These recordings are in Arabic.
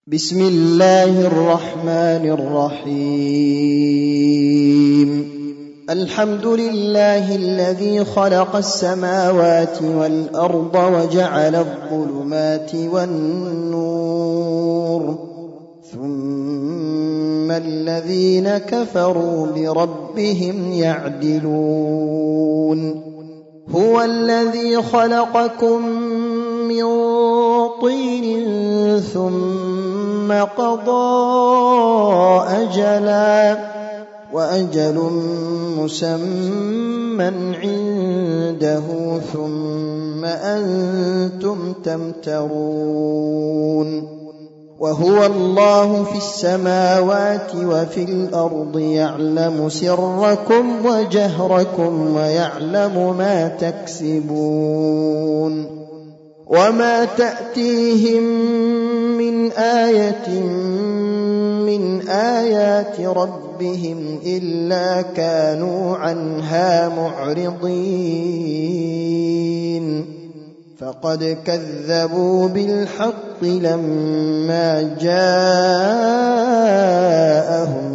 بسم الله الرحمن الرحيم الحمد لله الذي خلق السماوات والأرض وجعل الظلمات والنور ثم الذين كفروا بربهم يعدلون هو الذي خلقكم من طين ثم قضى أجلا وأجل مسمى عنده ثم أنتم تمترون وهو الله في السماوات وفي الأرض يعلم سركم وجهركم ويعلم ما تكسبون وما تأتيهم من آية من آيات ربهم إلا كانوا عنها معرضين فقد كذبوا بالحق لما جاءهم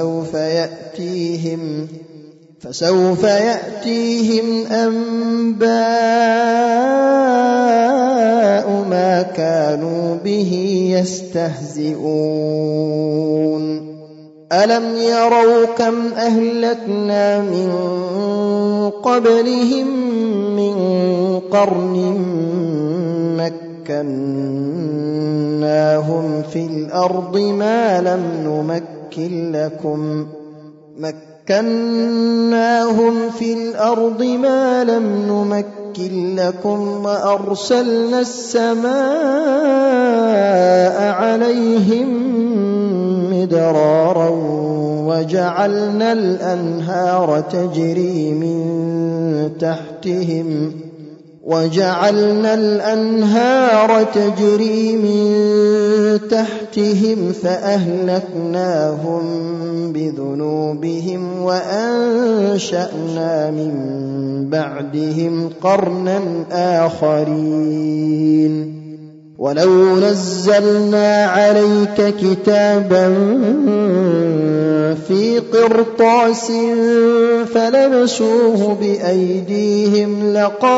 فسوف يأتيهم أنباء ما كانوا به يستهزئون ألم يروا كم أهلكنا من قبلهم من قرن مكناهم في الأرض ما لم نمكن لكم وأرسلنا السماء عليهم مدرارا وجعلنا الأنهار تجري من تحتهم فأهلكناهم بذنوبهم وأنشأنا من بعدهم قرنا آخرين ولو نزلنا عليك كتابا في قرطاس فلمسوه بأيديهم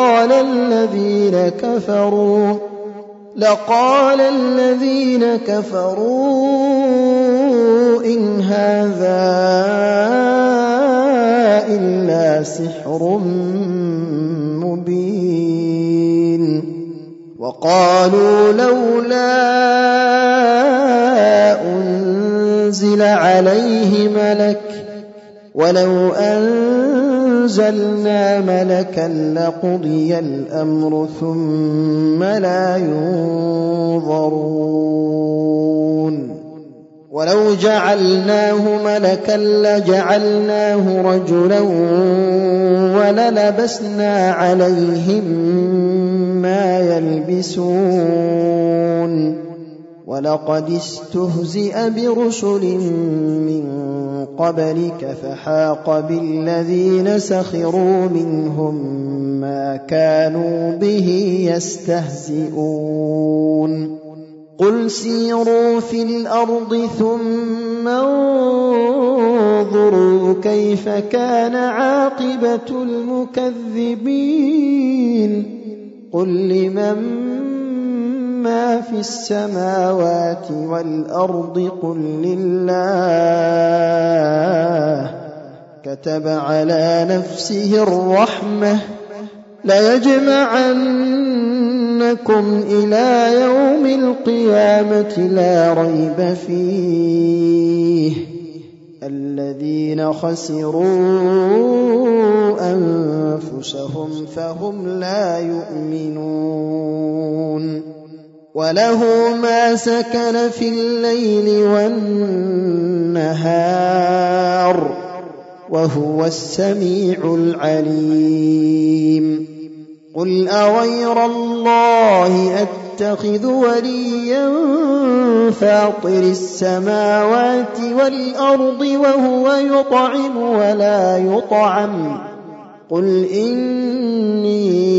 لقال الذين كفروا إن هذا إلا سحر مبين وقالوا لولا أنزل عليه ملك ولو أنزلنا ملكا لقضي الأمر ثم لا ينظرون ولو جعلناه ملكا لجعلناه رجلا وللبسنا عليهم ما يلبسون ولقد استهزئ برسل من قبلك فحاق بالذين سخروا منهم ما كانوا به يستهزئون قل سيروا في الأرض ثم انظروا كيف كان عاقبة المكذبين قل لمن ما في السماوات والأرض قل لله كتب على نفسه الرحمة ليجمعنكم إلى يوم القيامة لا ريب فيه الذين خسروا أنفسهم فهم لا يؤمنون وله ما سكن في الليل والنهار وهو السميع العليم قل أغير الله أتخذ وليا فاطر السماوات والأرض وهو يطعم ولا يطعم قل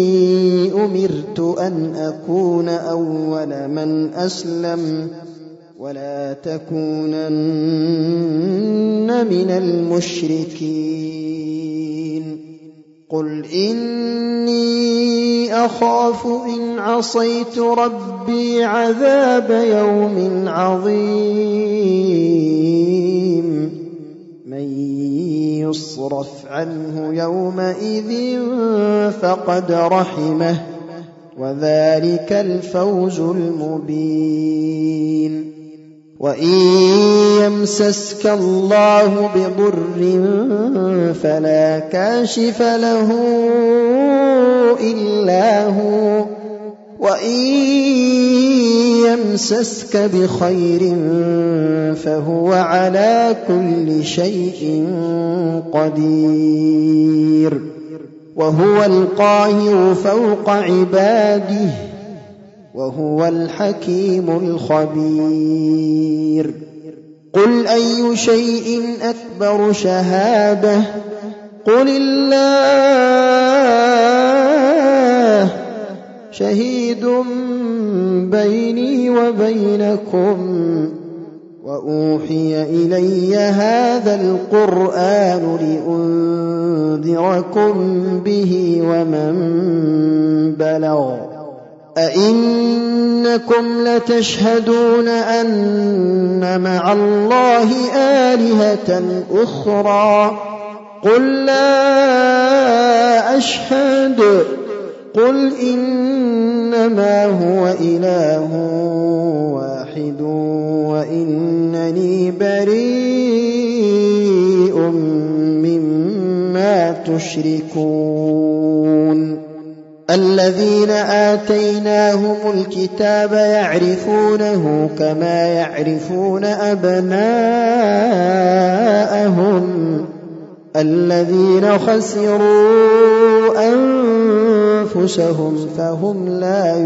إني أمرت أن أكون أول من أسلم ولا تكونن من المشركين قل إني أخاف إن عصيت ربي عذاب يوم عظيم من يصرف عنه يومئذ فقد رحمه وذلك الفوز المبين وإن يمسسك الله بضر فلا كاشف له إلا هو وإن يمسسك بخير فهو على كل شيء قدير وهو القاهر فوق عباده وهو الحكيم الخبير قل أي شيء أكبر شهادة قل الله شهيد بيني وبينكم وأوحي إلي هذا القرآن لأنذركم به ومن بلغ أئنكم لتشهدون أن مع الله آلهة أخرى قل لا أشهد قل إنما هو إله واحد وإنني بريء مما تشركون الذين آتيناهم الكتاب يعرفونه كما يعرفون أبناءهم الذين خسروا أنفسهم فهم لا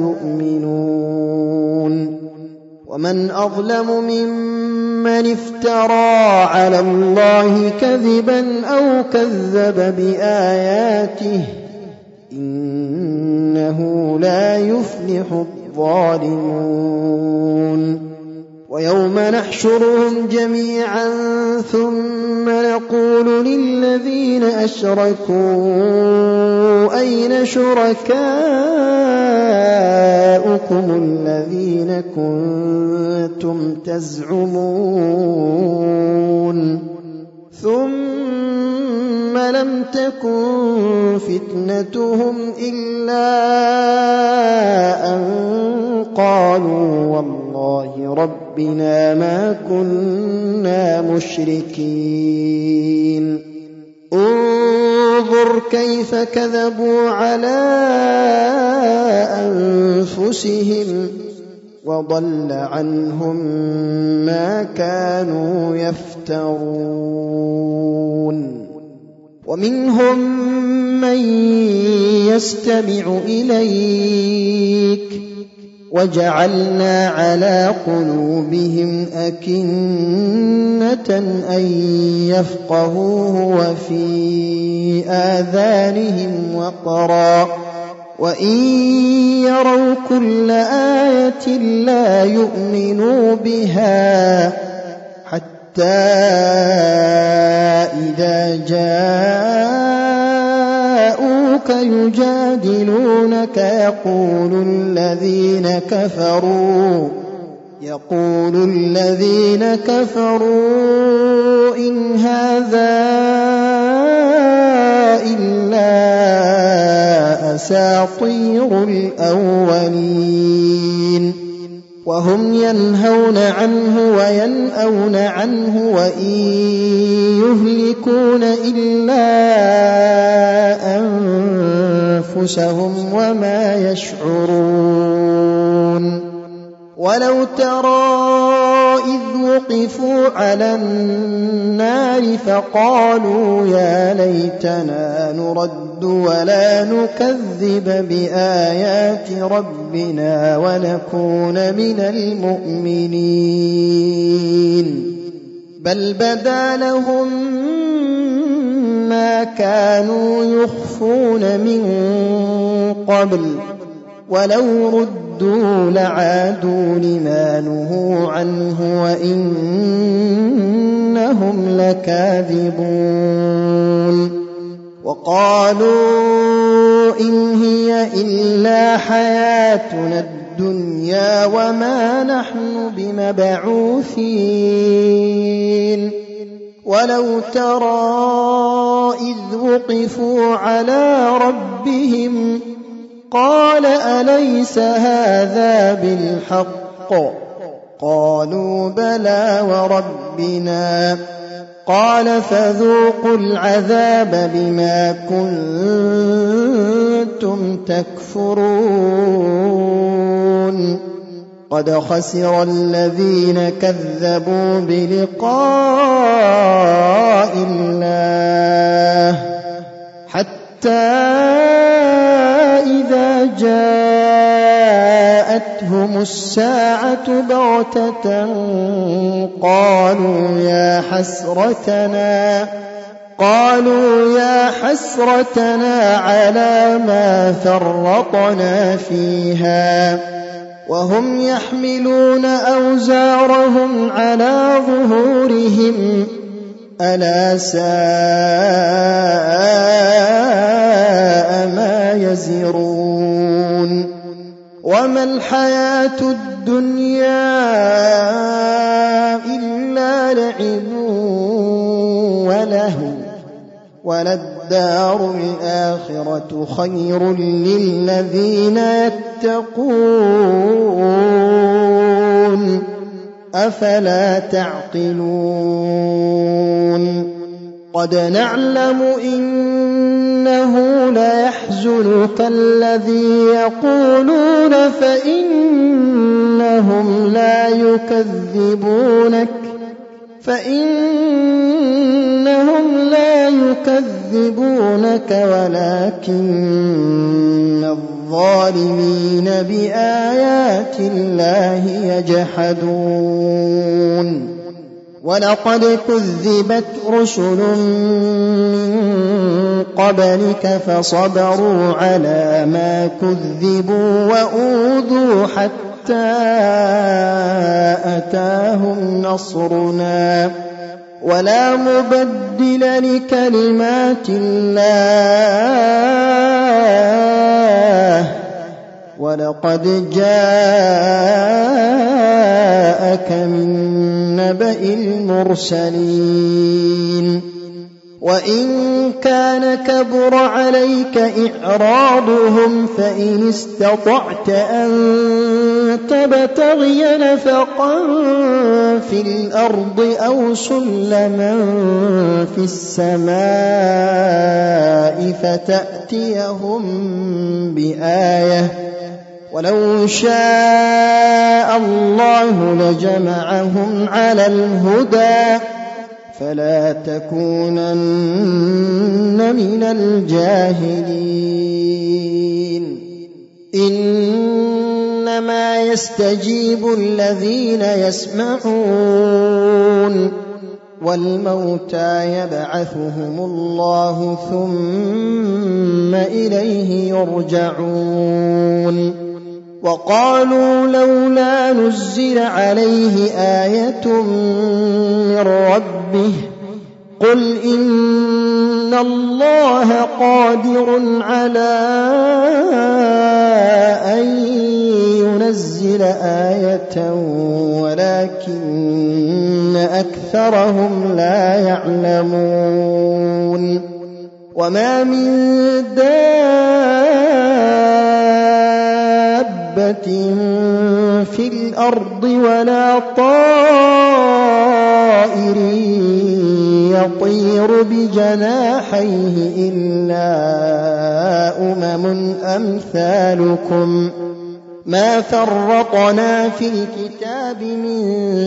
يؤمنون ومن أظلم ممن افترى على الله كذبا أو كذب بآياته إنه لا يفلح الظالمون ويوم نحشرهم جميعا ثم نقول للذين أشركوا أين شركاؤكم الذين كنتم تزعمون ثم لم تكن فتنتهم إلا أن قالوا والله ربنا ما كنا مشركين انظر كيف كذبوا على أنفسهم وضل عنهم ما كانوا يفترون ومنهم من يستمع إليك وجعلنا على قلوبهم أكنة أن يفقهوه وفي آذانهم وقرا وإن يروا كل آية لا يؤمنوا بها حتى إذا جاءوك يجادلونك يقول الذين كفروا إن هذا إلا أساطير الأولين وهم ينهون عنه وينأون عنه وإن يهلكون إلا أنفسهم وما يشعرون ولو ترى إذ وقفوا على النار فقالوا يا ليتنا نرد ولا نكذب بآيات ربنا ونكون من المؤمنين بل بدا لهم ما كانوا يخفون من قبل ولو ردوا رُدُّوا لَعَادُوا لِمَا نُهُوا عَنْهُ وَإِنَّهُمْ لَكَاذِبُونَ وَقَالُوا إِنْ هِيَ إِلَّا حَيَاتُنَا الدُّنْيَا وَمَا نَحْنُ بِمَبْعُوثِينَ وَلَوْ تَرَىٰ إِذْ وُقِفُوا عَلَىٰ رَبِّهِمْ قَالَ أَلَيْسَ هَٰذَا بِالْحَقِّ قَالُوا بَلَىٰ وَرَبِّنَا قَالَ فَذُوقُوا الْعَذَابَ بِمَا كُنتُمْ تَكْفُرُونَ قَدْ خَسِرَ الَّذِينَ كَذَّبُوا بِلِقَاءِ اللَّهِ حَتَّىٰ إِذَا جَاءَتْهُمُ السَّاعَةُ بَغْتَةً قَالُوا يَا حَسْرَتَنَا عَلَىٰ مَا فَرَّطْنَا فِيهَا وَهُمْ يَحْمِلُونَ أَوْزَارَهُمْ عَلَىٰ ظُهُورِهِمْ أَلَا سَاءَ مَا يَزِرُونَ وَمَا الْحَيَاةُ الدُّنْيَا إِلَّا لَعِبٌ وَلَهْوٌ وَلَلدَّارُ الْآخِرَةُ خَيْرٌ لِّلَّذِينَ يَتَّقُونَ أَفَلَا تَعْقِلُونَ قَدْ نَعْلَمُ إِنَّهُ لَيَحْزُنُكَ الَّذِي يَقُولُونَ فَإِنَّهُمْ لَا يُكَذِّبُونَكَ وَلَكِنَّ الظَّالِمِينَ بِآيَاتِ اللَّهِ يَجْحَدُونَ وَلَقَدْ كُذِّبَتْ رُسُلٌ مِّن قَبْلِكَ فَصَبَرُوا عَلَىٰ مَا كُذِّبُوا وَأُوذُوا حَتَّىٰ أَتَاهُمْ نَصْرُنَا وَلَا مُبَدِّلَ لِكَلِمَاتِ اللَّهِ وَلَقَدْ جَاءَكَ مِن نَّبَإِ الْمُرْسَلِينَ وَإِن كَانَ كَبُرَ عَلَيْكَ إِعْرَاضُهُمْ فَإِنِ اسْتَطَعْتَ أَن تَبْتَغِيَ نَفَقًا فِي الْأَرْضِ أَوْ سُلَّمًا فِي السَّمَاءِ فَتَأْتِيَهُم بِآيَةٍ وَلَوْ شَاءَ اللَّهُ لَجَمَعَهُمْ عَلَى الْهُدَىٰ فَلَا تَكُونَنَّ مِنَ الْجَاهِلِينَ إِنَّمَا يَسْتَجِيبُ الَّذِينَ يَسْمَعُونَ وَالْمَوْتَىٰ يَبْعَثُهُمُ اللَّهُ ثُمَّ إِلَيْهِ يُرْجَعُونَ وَقَالُوا لَوْلَا نُزِّلَ عَلَيْهِ آيَةٌ مِّن رَّبِّهِ قُلْ إِنَّ اللَّهَ قَادِرٌ عَلَىٰ أَن يُنَزِّلَ آيَةً وَلَٰكِنَّ أَكْثَرَهُمْ لَا يَعْلَمُونَ وَمَا مِن دَابَّةٍ فِي الْأَرْضِ وَلَا طَائِرٍ يَطِيرُ بِجَنَاحَيْهِ إِلَّا أَمْثَالُكُم مَا فَرَّطْنَا فِي الْكِتَابِ مِن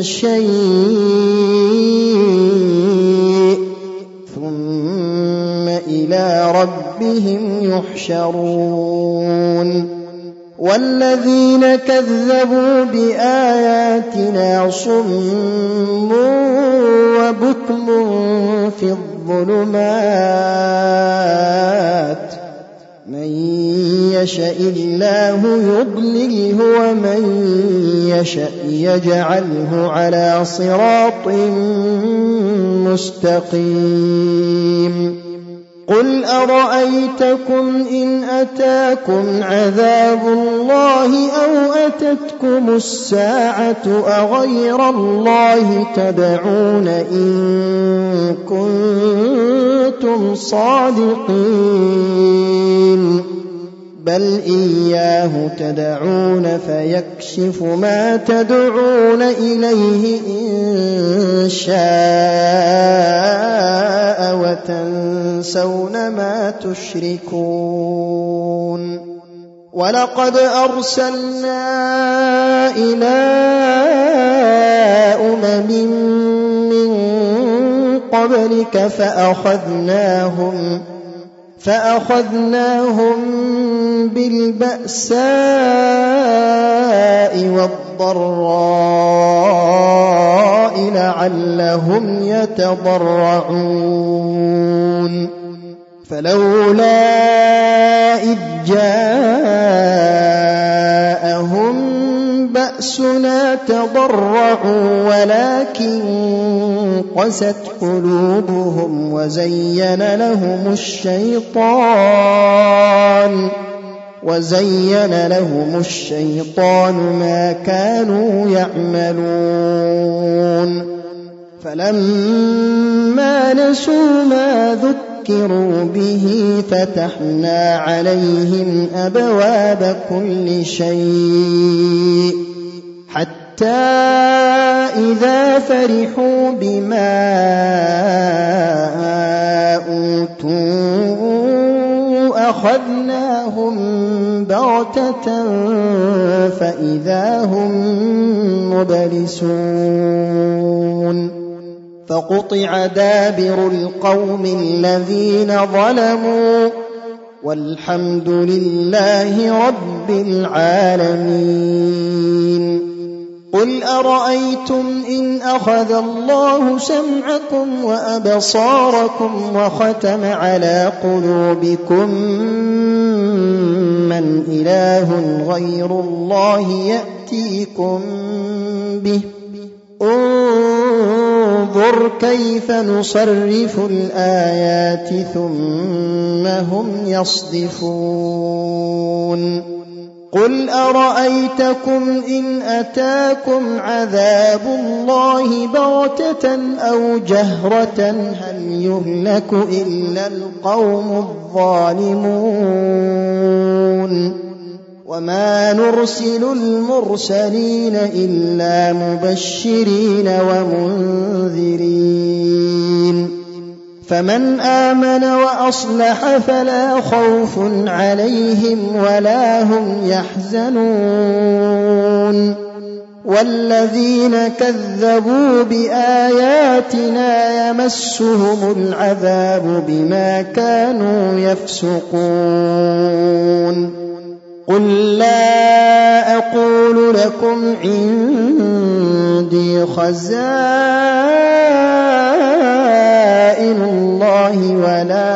شَيْءٍ ثُمَّ إِلَىٰ رَبِّهِمْ يُحْشَرُونَ وَالَّذِينَ كَذَّبُوا بِآيَاتِنَا صُمٌّ وَبُكْمٌ فِي الظُّلُمَاتِ مَن يشأ الله يضلله ومن يشأ يجعله على صراط مستقيم قل أرأيتكم إن أتاكم عذاب الله أو أتتكم الساعة أغير الله تدعون إن كنتم صادقين بل إياه تدعون فيكشف ما تدعون إليه إن شاء وتنسون ما تشركون ولقد أرسلنا إلى أمم من قبلك فأخذناهم بالبأساء والضراء لعلهم يتضرعون فلولا إذ جاءهم بأسنا تضرعوا ولكن قست قلوبهم وزين لهم الشيطان ما كانوا يعملون فلما نسوا ما ذكروا به فتحنا عليهم أبواب كل شيء حتى إذا فرحوا بما أوتوا أخذناهم بغتة فإذا هم مبلسون فقطع دابر القوم الذين ظلموا والحمد لله رب العالمين قل أرأيتم إن أخذ الله سمعكم وأبصاركم وختم على قلوبكم من إله غير الله يأتيكم به انظر كيف نصرف الآيات ثم هم يصدفون قل أرأيتكم إن أتاكم عذاب الله بغتة أو جهرة هل يهلك إلا القوم الظالمون وما نرسل المرسلين إلا مبشرين ومنذرين فمن آمن وأصلح فلا خوف عليهم ولا هم يحزنون والذين كذبوا بآياتنا يمسهم العذاب بما كانوا يفسقون قل لا أقول لكم عندي خزائن الله ولا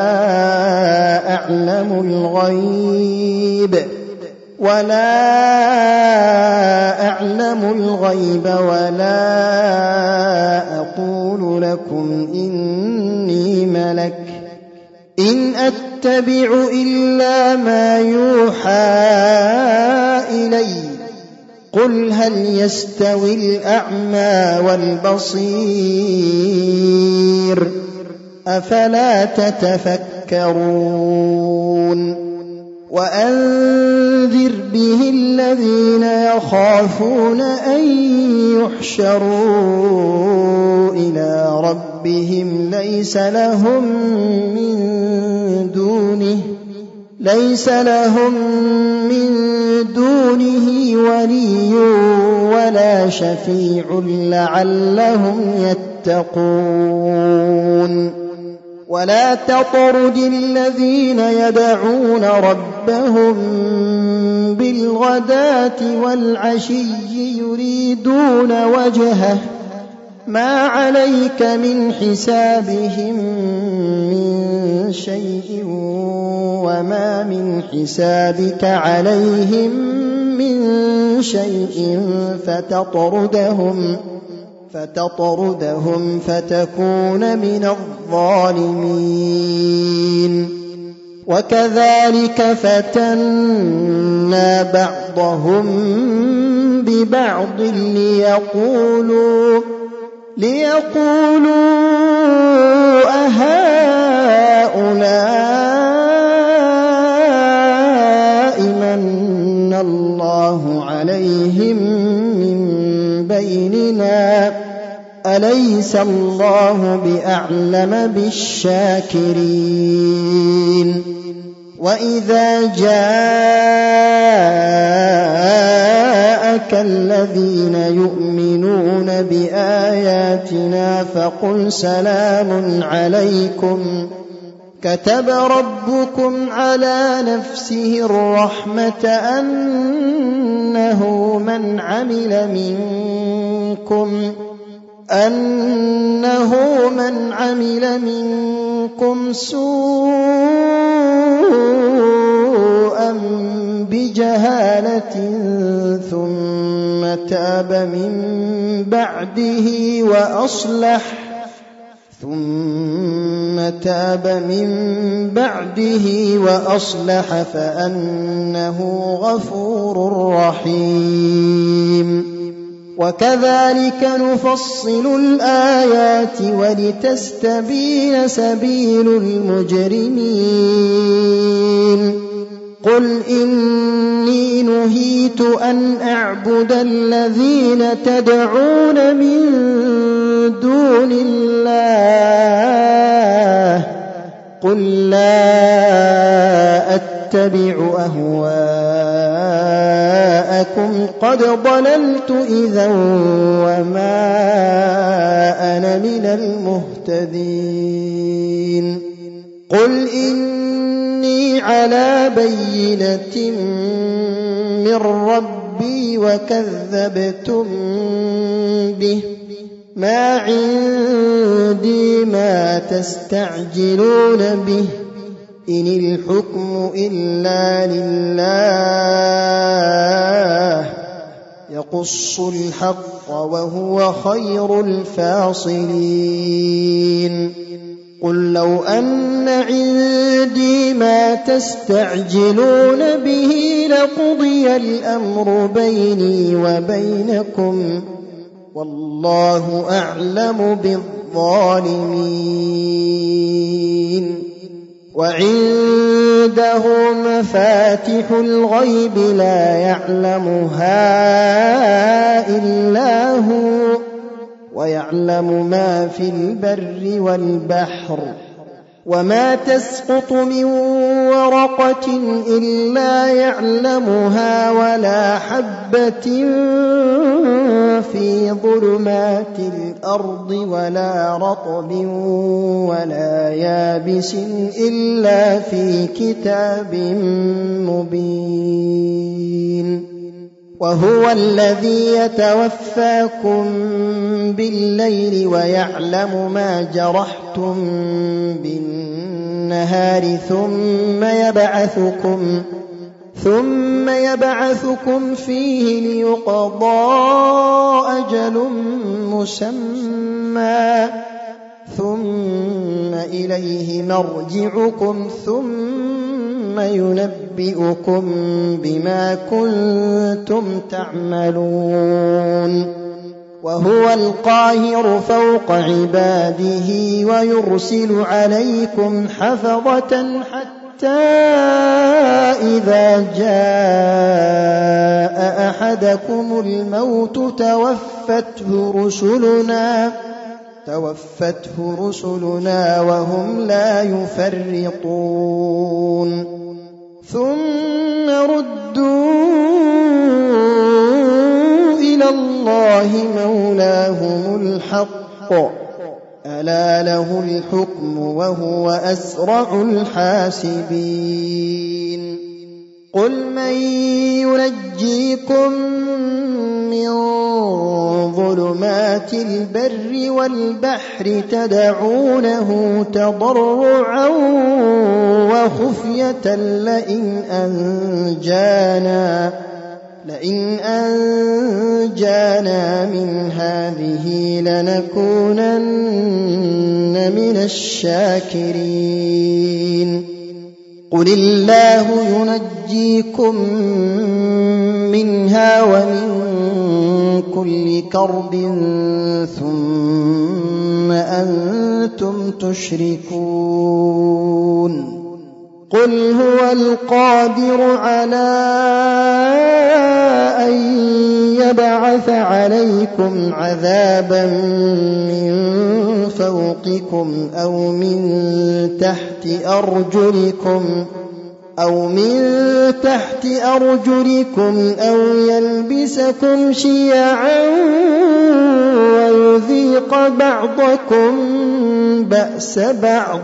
أعلم الغيب ولا أقول لكم إني ملك إن أتبع إلا ما يوحى إلي قل هل يستوي الأعمى والبصير أفلا تتفكرون وأنذر به الذين يخافون أن يحشروا إلى ربهم ليس لهم من دونه ولي ولا شفيع لعلهم يتقون ولا تطرد الذين يدعون ربهم بالغداة والعشي يريدون وجهه ما عليك من حسابهم من شيء وما من حسابك عليهم من شيء فتطردهم فتكون من الظالمين وكذلك فتنا بعضهم ببعض ليقولوا أهؤلاء من الله عليهم من بيننا أليس الله بأعلم بالشاكرين وإذا جاءك الذين يؤمنون بآياتنا فقل سلام عليكم كتب ربكم على نفسه الرحمة أنه من عمل منكم سوءا بجهالة ثم تاب من بعده وأصلح فأنه غفور رحيم وكذلك نفصل الآيات ولتستبين سبيل المجرمين قل إني نهيت أن أعبد الذين تدعون من دون الله قل لا أتبع أهواءكم قد ضللت إذا وما أنا من المهتدين قل إني على بينة من ربي وكذبتم به ما عندي ما تستعجلون به إن الحكم إلا لله يقص الحق وهو خير الفاصلين قل لو أن عندي ما تستعجلون به لقضي الأمر بيني وبينكم والله أعلم بالظالمين وعنده مفاتح الغيب لا يعلمها إلا هو ويعلم ما في البر والبحر وما تسقط من ورقة إلا يعلمها ولا حبة في ظلمات الأرض ولا رطب ولا يابس إلا في كتاب مبين وهو الذي يتوفاكم بالليل ويعلم ما جرحتم بالنهار ثم يبعثكم فيه ليقضى أجل مسمى ثم إليه مرجعكم ثم ينبئكم بما كنتم تعملون وهو القاهر فوق عباده ويرسل عليكم حفظة حتى إذا جاء أحدكم الموت توفته رسلنا وهم لا يفرطون ثم ردوا إلى الله مولاهم الحق ألا له الحكم وهو أسرع الحاسبين قل من ينجيكم من ظلمات البر والبحر تدعونه تضرعا وخفية لئن أنجانا من هذه لنكونن من الشاكرين قل الله ينجيكم منها ومن كل كرب ثم أنتم تشركون قل هو القادر على أن يبعث عليكم عذابا من فوقكم أو من تحت أرجلكم أو يلبسكم شيعا ويذيق بعضكم بأس بعض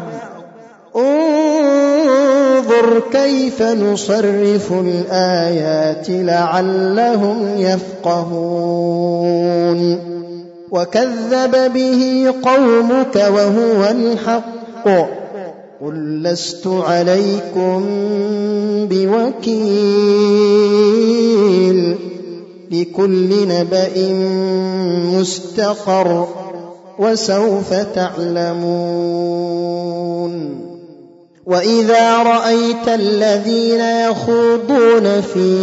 انظر كيف نصرف الآيات لعلهم يفقهون وكذب به قومك وهو الحق قل لست عليكم بوكيل لكل نبأ مستقر وسوف تعلمون وإذا رأيت الذين يخوضون في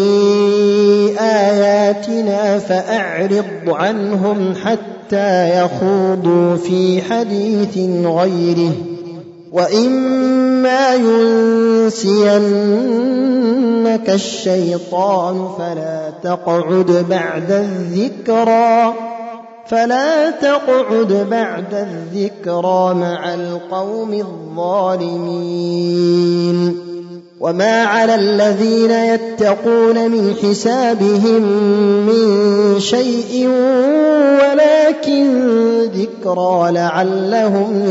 آياتنا فأعرض عنهم حتى يخوضوا في حديث غيره وإما ينسينك الشيطان فلا تقعد بعد الذكرى مع القوم الظالمين وما على الذين يتقون من حسابهم من شيء ولكن ذكرى لعلهم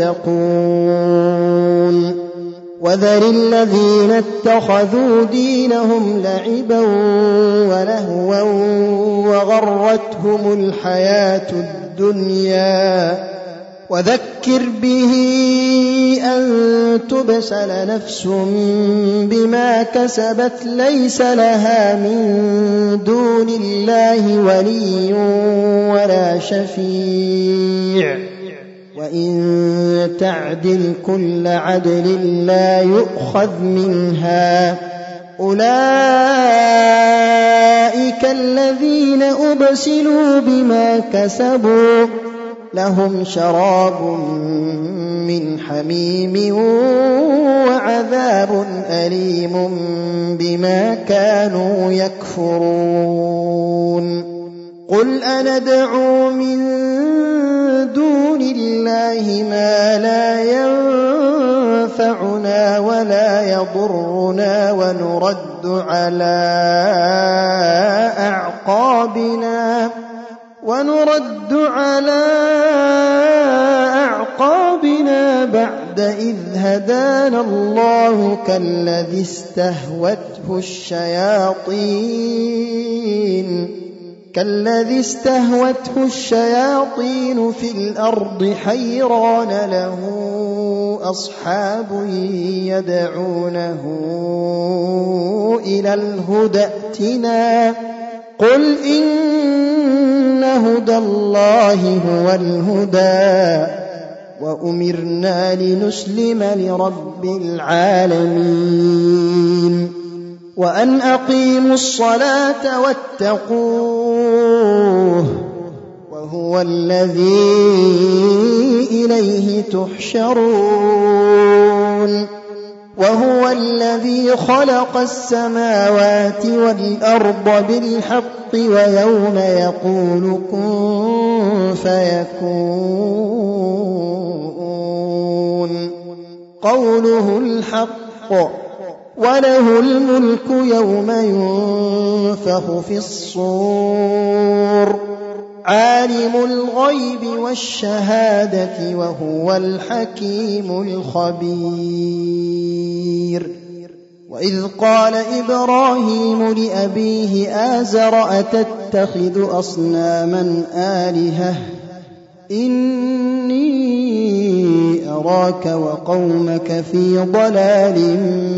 يتقون وذر الذين اتخذوا دينهم لعبا ولهوا وغرتهم الحياة الدنيا وذكر به أن تبسل نفس بما كسبت ليس لها من دون الله ولي ولا شفيع وإن تعدل كل عدل لا يؤخذ منها أولئك الذين أبسلوا بما كسبوا لهم شراب من حميم وعذاب أليم بما كانوا يكفرون قل أندعو من دون الله ما لا ينفعنا ولا يضرنا ونرد على أعقابنا بعد إذ هدانا الله كالذي استهوته الشياطين في الأرض حيران له أصحاب يدعونه إلى الهدى ائتنا قل إن هدى الله هو الهدى وأمرنا لنسلم لرب العالمين وأن أقيموا الصلاة واتقوه وهو الذي إليه تحشرون وهو الذي خلق السماوات والأرض بالحق ويوم يقول كن فيكون قوله الحق وله الملك يوم ينفخ في الصور عالم الغيب والشهادة وهو الحكيم الخبير وإذ قال إبراهيم لأبيه آزر أتتخذ أصناما آلهة إني أراك وقومك في ضلال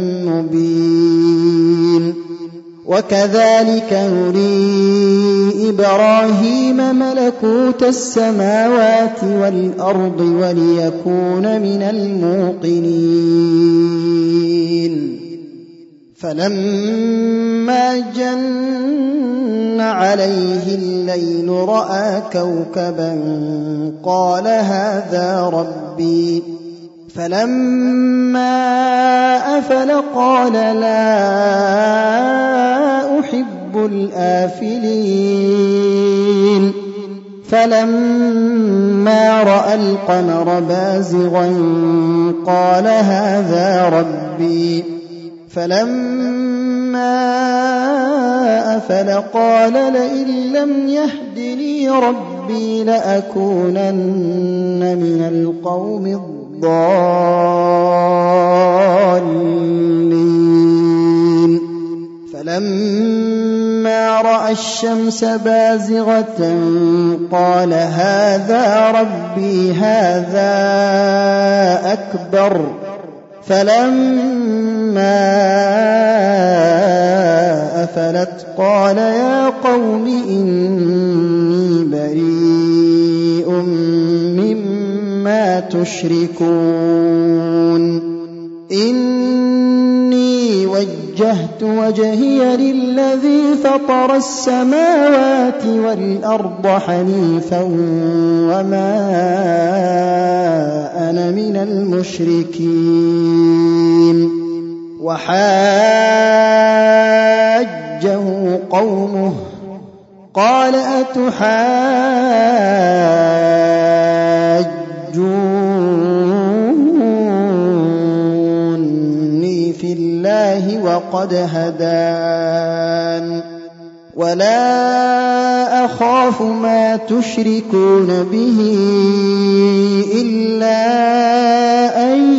مبين وكذلك نري إبراهيم ملكوت السماوات والأرض وليكون من الموقنين فلما جن عليه الليل رأى كوكبا قال هذا ربي فلما أفل قال لا أحب الآفلين فلما رأى القمر بازغا قال هذا ربي فلما أفل قال لئن لم يهدني ربي لأكونن من القوم الضالين فلما رأى الشمس بازغة قال هذا ربي هذا أكبر فلما أفلت قال يا قوم إني بريء مما تشركون إني وجهت وجهي للذي فطر السماوات والأرض حنيفا وما أنا من المشركين وحاجه قومه قال أتحاجوني في الله وقد هدان ولا أخاف ما تشركون به إلا أن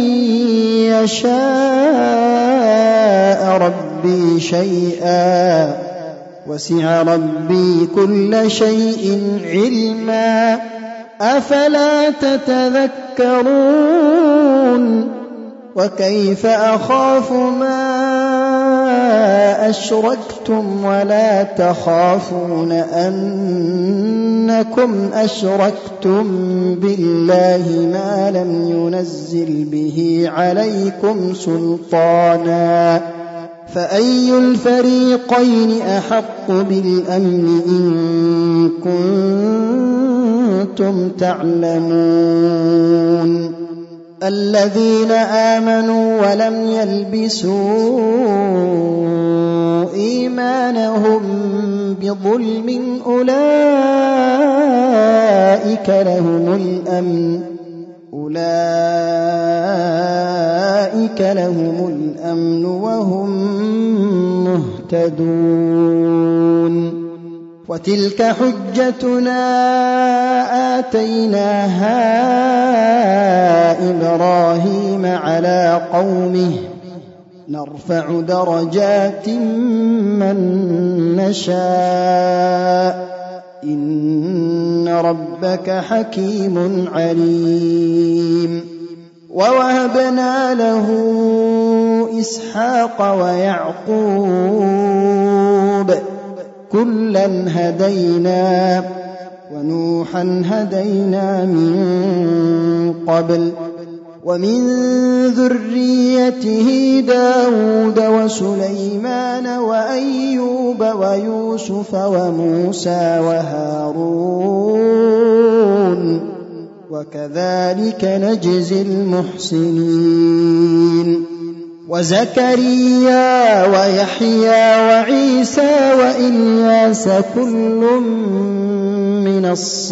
يشاء ربي شيئا وسع ربي كل شيء علما أفلا تتذكرون وكيف أخاف ما أشركتم ولا تخافون أنكم أشركتم بالله ما لم ينزل به عليكم سلطانا فأي الفريقين أحق بالأمن إن كنتم تعلمون الذين آمنوا ولم يلبسوا إيمانهم بظلم أولئك لهم الأمن وهم مهتدون وتلك حجتنا آتيناها إبراهيم على قومه نرفع درجات من نشاء إن ربك حكيم عليم ووهبنا له إسحاق ويعقوب كلا هدينا ونوحا هدينا من قبل ومن ذريته داود وسليمان وأيوب ويوسف وموسى وهارون وكذلك نجزي المحسنين وزكريا ويحيى وعيسى وإلياس كل من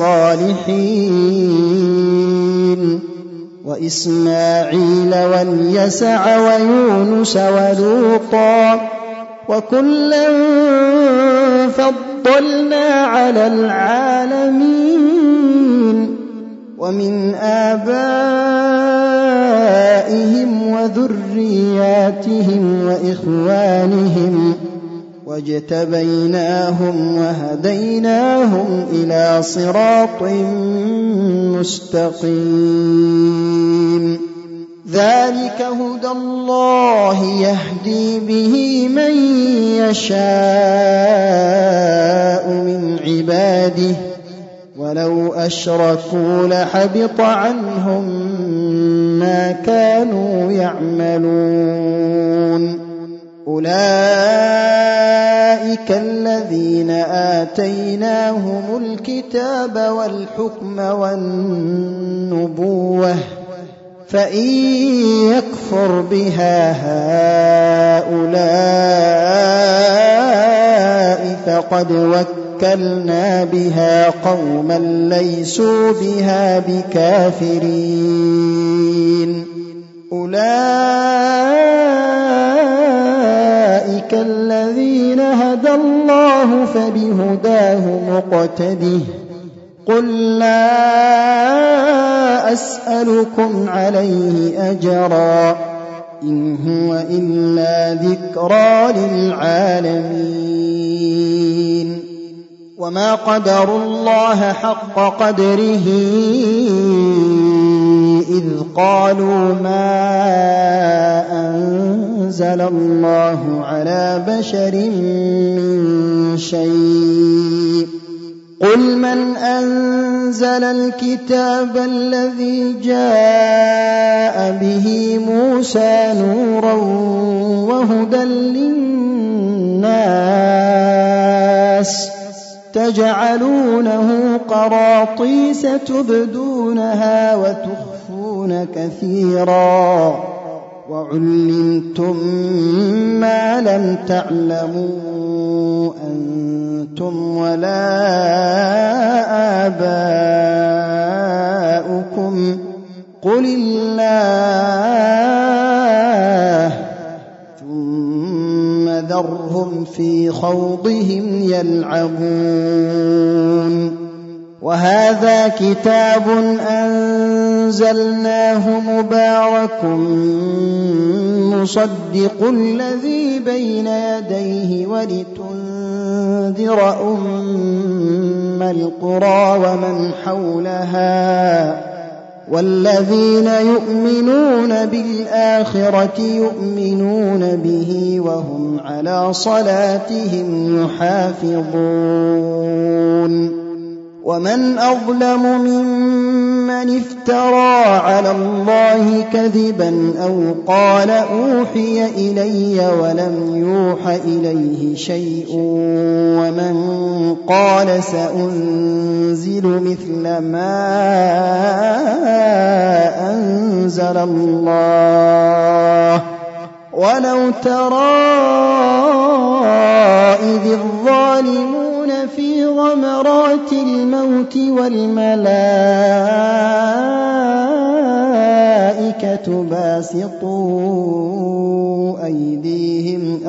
الصالحين وإسماعيل واليسع ويونس ولوطا وكلا فضلنا على العالمين ومن آبائهم وذرياتهم وإخوانهم واجتبيناهم وهديناهم إلى صراط مستقيم ذلك هدى الله يهدي به من يشاء من عباده ولو أشركوا لحبط عنهم ما كانوا يعملون أولئك الذين آتيناهم الكتاب والحكم والنبوة فإن يكفر بها هؤلاء فقد وكلنا بها قوما ليسوا بها بكافرين أولئك الذين هدى الله فبهداه مقتده قل لا أسألكم عليه أجرا إن هو إلا ذكرى للعالمين وما قدروا الله حق قدره إذ قالوا ما أنزل الله على بشر من شيء قل من أنزل الكتاب الذي جاء به موسى نورا وهدى للناس تجعلونه قراطيس تبدونها وتخفون كثيرا وعلمتم ما لم تعلموا أنتم ولا آباؤكم قل الله ثم ذرهم في خوضهم يلعبون وهذا كتاب أنزلناه مبارك مصدق الذي بين يديه ولتنذر أم القرى ومن حولها والذين يؤمنون بالآخرة يؤمنون به وهم على صلاتهم يحافظون ومن أظلم ممن افترى على الله كذبا أو قال أوحي إلي ولم يوح إليه شيء ومن قال سأنزل مثل ما أنزل الله ولو ترى إذ الظالمون في غمرات الموت والملائكة باسطوا أيديهم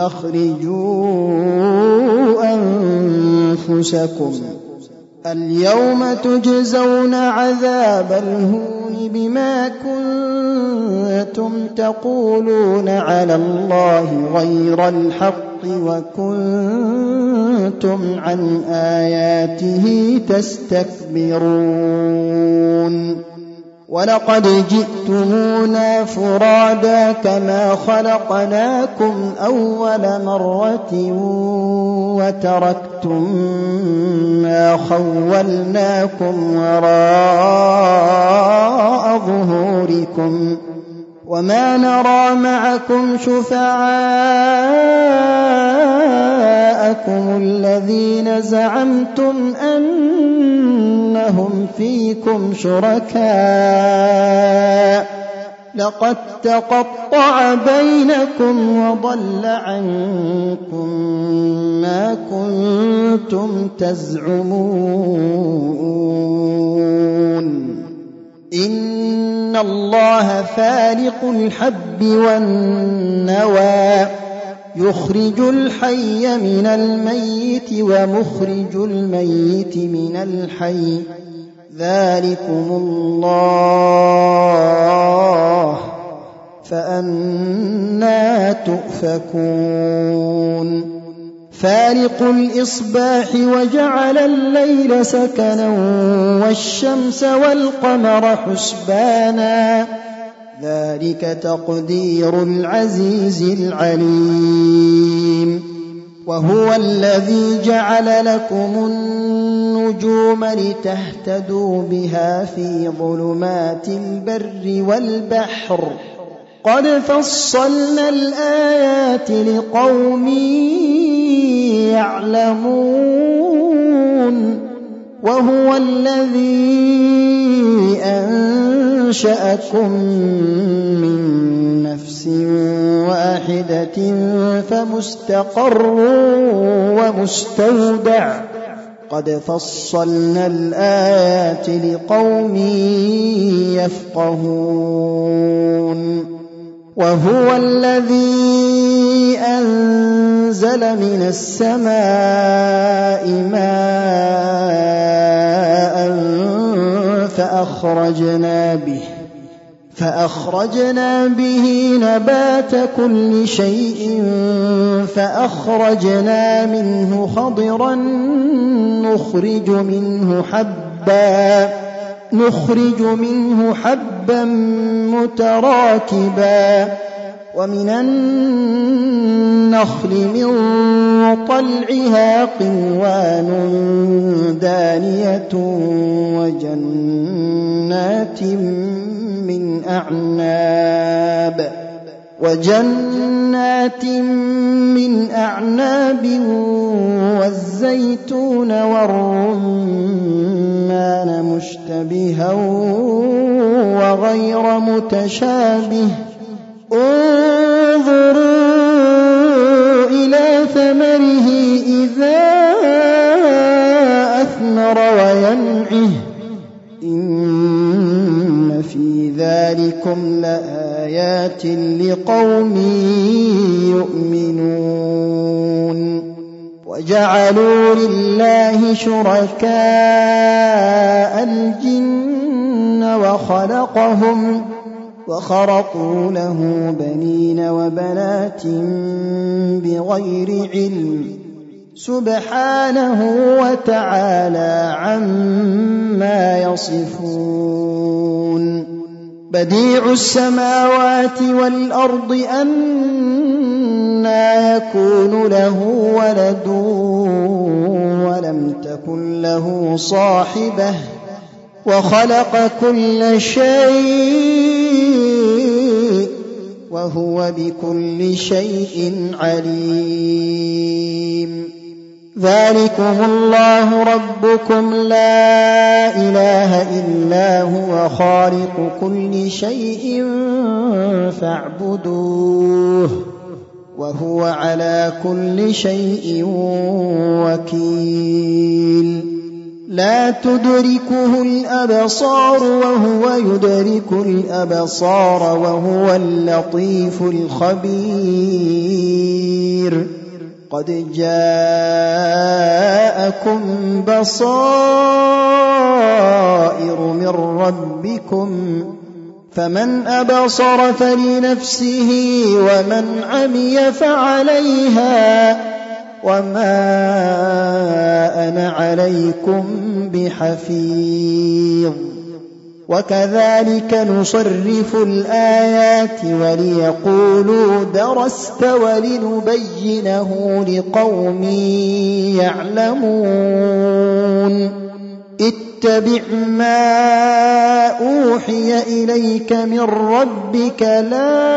أخرجوا أنفسكم اليوم تجزون عذاب الهون بما كنتم تقولون على الله غير الحق وكنتم عن آياته تستكبرون ولقد جئتمونا فرادا كما خلقناكم أول مرة وتركتم ما خولناكم وراء ظهوركم وما نرى معكم شفعاءكم الذين زعمتم أنهم فيكم شركاء لقد تقطع بينكم وضل عنكم ما كنتم تزعمون إن الله فالق الحب والنوى يخرج الحي من الميت ومخرج الميت من الحي ذلكم الله فأنى تؤفكون فالق الإصباح وجعل الليل سكنا والشمس والقمر حسبانا ذلك تقدير العزيز العليم وهو الذي جعل لكم النجوم لتهتدوا بها في ظلمات البر والبحر قد فصلنا الآيات لقوم يعلمون وهو الذي أنشأكم من نفس واحدة فمستقر ومستودع قد فصلنا الآيات لقوم يفقهون وهو الذي أنزل من السماء ماء فأخرجنا به نبات كل شيء فأخرجنا منه خضرا نخرج منه حبا متراكبا ومن النخل من طلعها قنوان دانية وجنات من أعناب والزيتون والرمان مشتبها وغير متشابه انظروا إلى ثمره إذا أثمر وينعه إن في ذلكم لآيات لقوم يؤمنون وجعلوا لله شركاء الجن وخرقوا له بنين وبنات بغير علم سبحانه وتعالى عما يصفون بديع السماوات والأرض أنى يكون له ولد ولم تكن له صاحبة وخلق كل شيء وهو بكل شيء عليم ذلكم الله ربكم لا إله إلا هو خالق كل شيء فاعبدوه وهو على كل شيء وكيل لا تدركه الأبصار وهو يدرك الأبصار وهو اللطيف الخبير قد جاءكم بصائر من ربكم فمن أبصر فلنفسه ومن عمي فعليها وما أنا عليكم بحفيظ وكذلك نصرف الآيات وليقولوا درست ولنبينه لقوم يعلمون اتبع ما أوحي إليك من ربك لا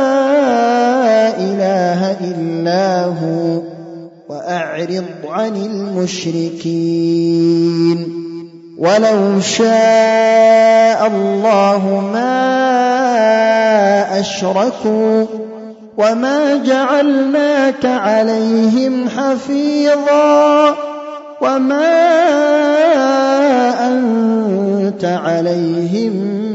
إله إلا هو وأعرض عن المشركين ولو شاء الله ما أشركوا وما جعلناك عليهم حفيظا وما أنت عليهم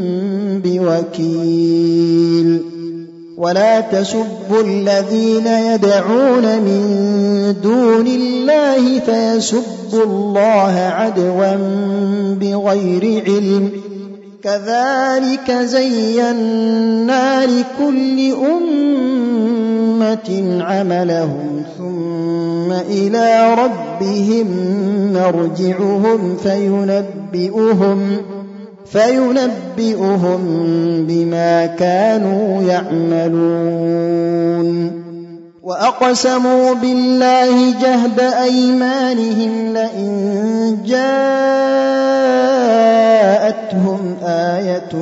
بوكيل ولا تسبوا الذين يدعون من دون الله فيسبوا الله عدوا بغير علم كذلك زينا لكل أمة عملهم ثم إلى ربهم مرجعهم فينبئهم بما كانوا يعملون وأقسموا بالله جهد أيمانهم لئن جاءتهم آية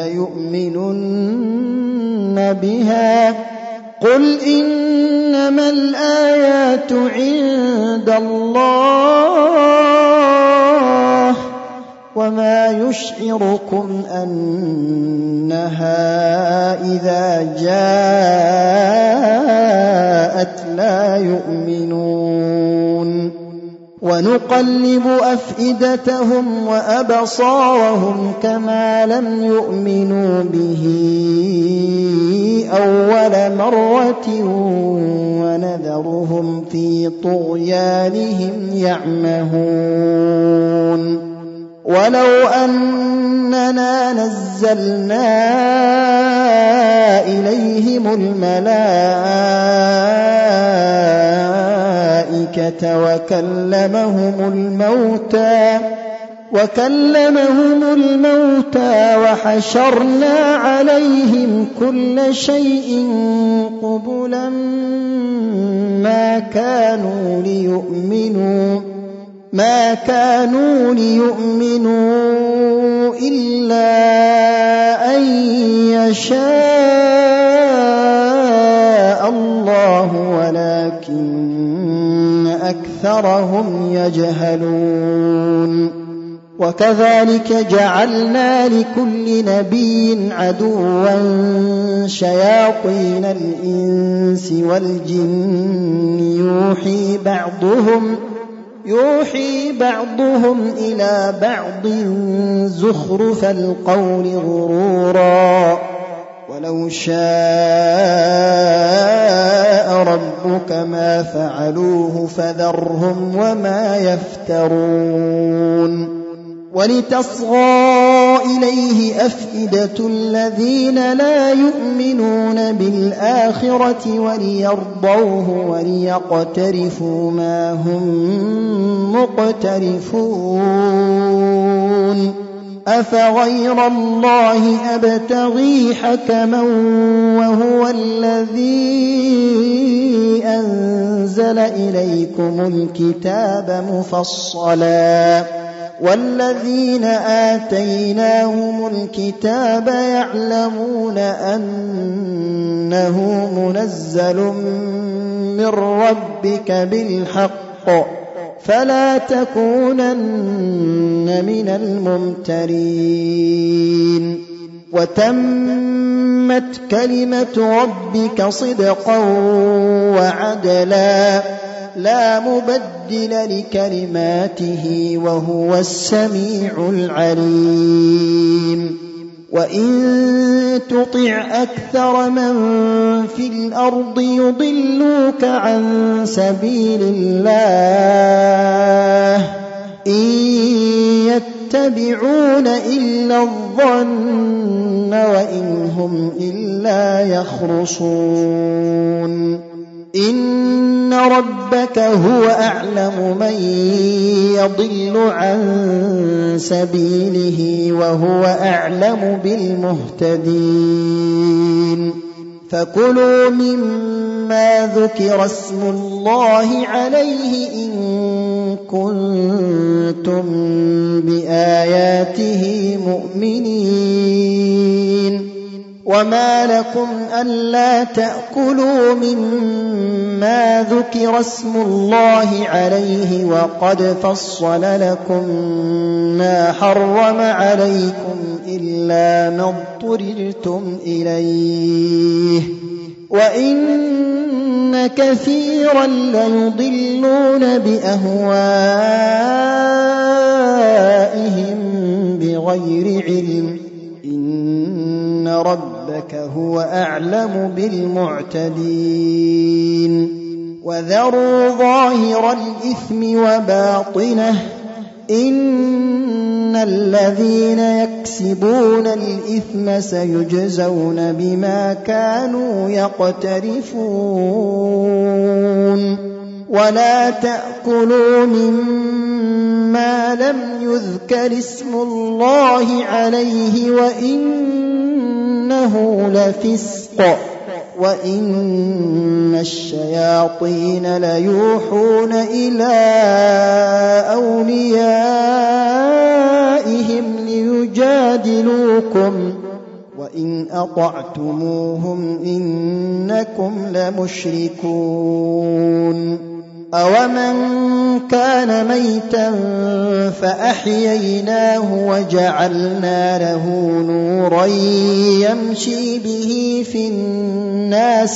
ليؤمنن بها قل إنما الآيات عند الله وما يشعركم أنها إذا جاءت لا يؤمنون ونقلب أفئدتهم وأبصارهم كما لم يؤمنوا به أول مرة ونذرهم في طغيانهم يعمهون ولو أننا نزلنا إليهم الملائكة وكلمهم الموتى وحشرنا عليهم كل شيء قبلا ما كانوا ليؤمنوا إلا أن يشاء الله ولكن أكثرهم يجهلون وكذلك جعلنا لكل نبي عدوا شياطين الإنس والجن يوحي بعضهم إلى بعض زخرف القول غرورا ولو شاء ربك ما فعلوه فذرهم وما يفترون ولتصغى إليه أفئدة الذين لا يؤمنون بالآخرة وليرضوه وليقترفوا ما هم مقترفون أفغير الله أبتغي حكما وهو الذي أنزل إليكم الكتاب مفصلا والذين آتيناهم الكتاب يعلمون أنه منزل من ربك بالحق فلا تكونن من الممترين وتمت كلمة ربك صدقا وعدلا لا مبدل لكلماته وهو السميع العليم وإن تطع أكثر من في الأرض يضلوك عن سبيل الله إن يتبعون إلا الظن وإن هم إلا يخرصون إن ربك هو أعلم من يضل عن سبيله وهو أعلم بالمهتدين فكلوا مما ذكر اسم الله عليه إن كنتم بآياته مؤمنين وما لكم ألا تأكلوا مما ذكر اسم الله عليه وقد فصل لكم ما حرم عليكم إلا ما اضطررتم إليه وإن كثيرا ليضلون بأهوائهم بغير علم إن ربك هو أعلم بالمعتدين وذروا ظاهر الإثم وباطنه إن الذين يكسبون الإثم سيجزون بما كانوا يقترفون ولا تأكلوا مما لم يذكر اسم الله عليه وإنه لفسق وإن الشياطين ليوحون إلى أوليائهم ليجادلوكم وإن أطعتموهم إنكم لمشركون أومن كان ميتا فأحييناه وجعلنا له نورا يمشي به في الناس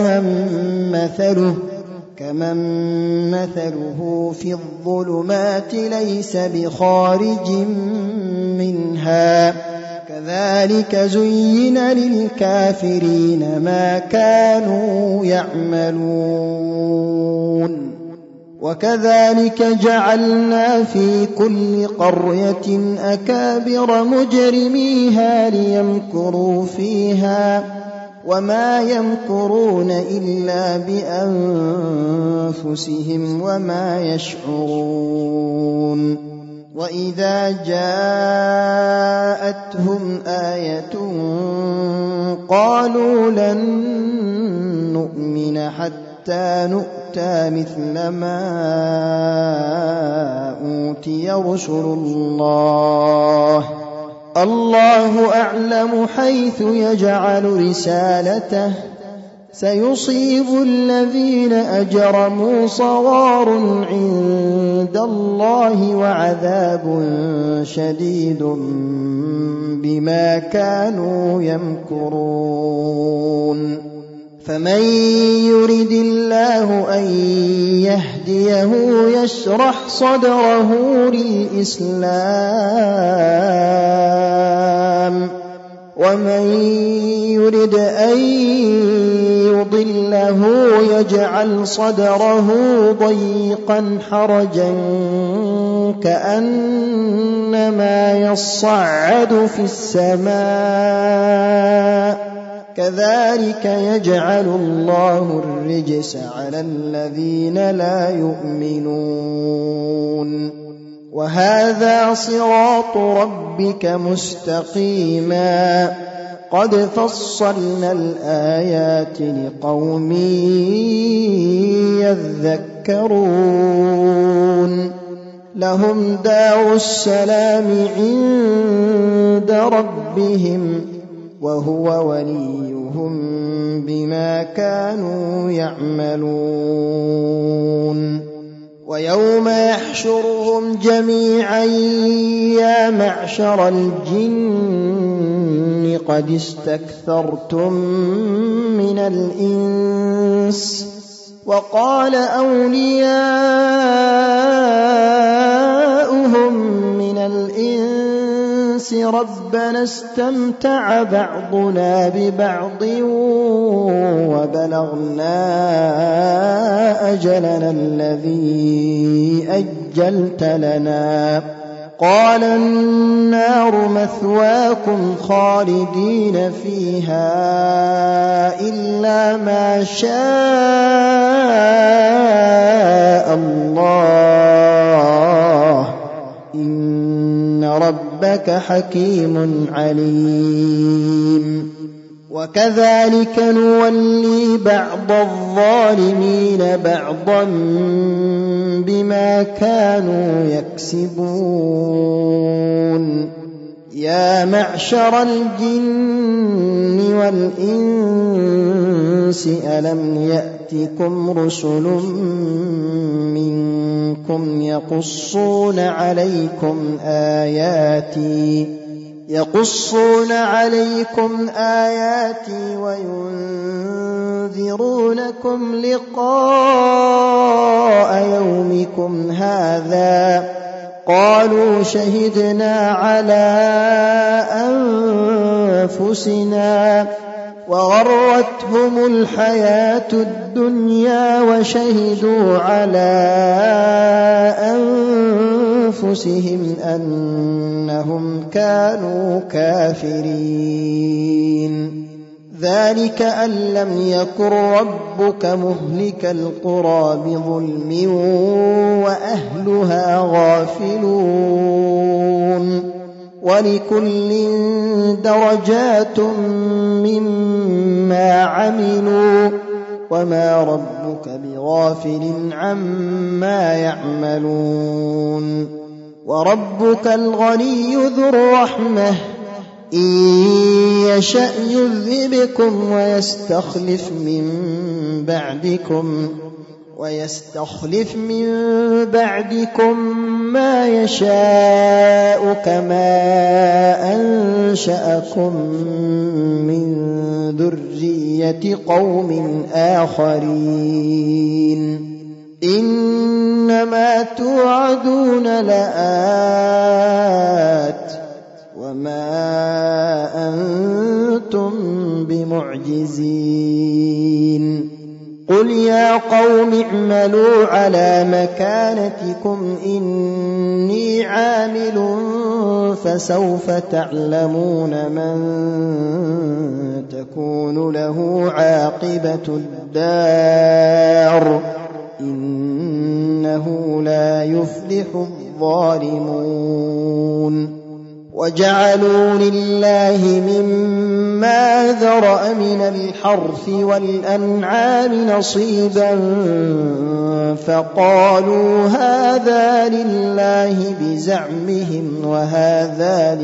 كمن مثله في الظلمات ليس بخارج منها كذلك زين للكافرين ما كانوا يعملون وكذلك جعلنا في كل قرية أكابر مجرميها ليمكروا فيها وما يمكرون إلا بأنفسهم وما يشعرون وإذا جاءتهم آية قالوا لن نؤمن حتى نؤتى مثل ما أوتي رسل الله أعلم حيث يجعل رسالته سيصيب الذين أجرموا صغار عند الله وعذاب شديد بما كانوا يمكرون فمن يرد الله أن يهديه يشرح صدره للإسلام ومن يرد أن يضله يجعل صدره ضيقا حرجا كأنما يصعد في السماء كذلك يجعل الله الرجس على الذين لا يؤمنون وهذا صراط ربك مستقيما قد فصلنا الآيات لقوم يذكرون لهم دار السلام عند ربهم وهو وليهم بما كانوا يعملون ويوم يحشرهم جميعا يا معشر الجن قد استكثرتم من الإنس وقال أولياؤهم من الإنس ربنا استمتع بعضنا ببعض وبلغنا أجلنا الذي أجلت لنا قال النار مثواكم خالدين فيها إلا ما شاء الله إن ربك حكيم عليم وكذلك نولي بعض الظالمين بعضا بما كانوا يكسبون يا معشر الجن والإنس ألم يأتكم رسل منكم يقصون عليكم آياتي وينذرونكم لقاء يومكم هذا قالوا شهدنا على أنفسنا وغرتهم الحياة الدنيا وشهدوا على أنفسهم أنهم كانوا كافرين. ذلك أن لم يكن ربك مهلك القرى بظلم وأهلها غافلون. ولكل درجات مما عملوا وما ربك بغافل عما يعملون. وربك الغني ذو الرحمة إن يشأ يذهبكم ويستخلف من بعدكم ما يشاء كما أنشأكم من ذرية قوم آخرين. إنما توعدون لآت وما أنتم بمعجزين. قل يا قوم اعملوا على مكانتكم إني عامل فسوف تعلمون من تكون له عاقبة الدار إنه لا يفلح الظالمون. وجعلوا لله مما ذرأ من الحرث والأنعام نصيبا فقالوا هذا لله بزعمهم وهذا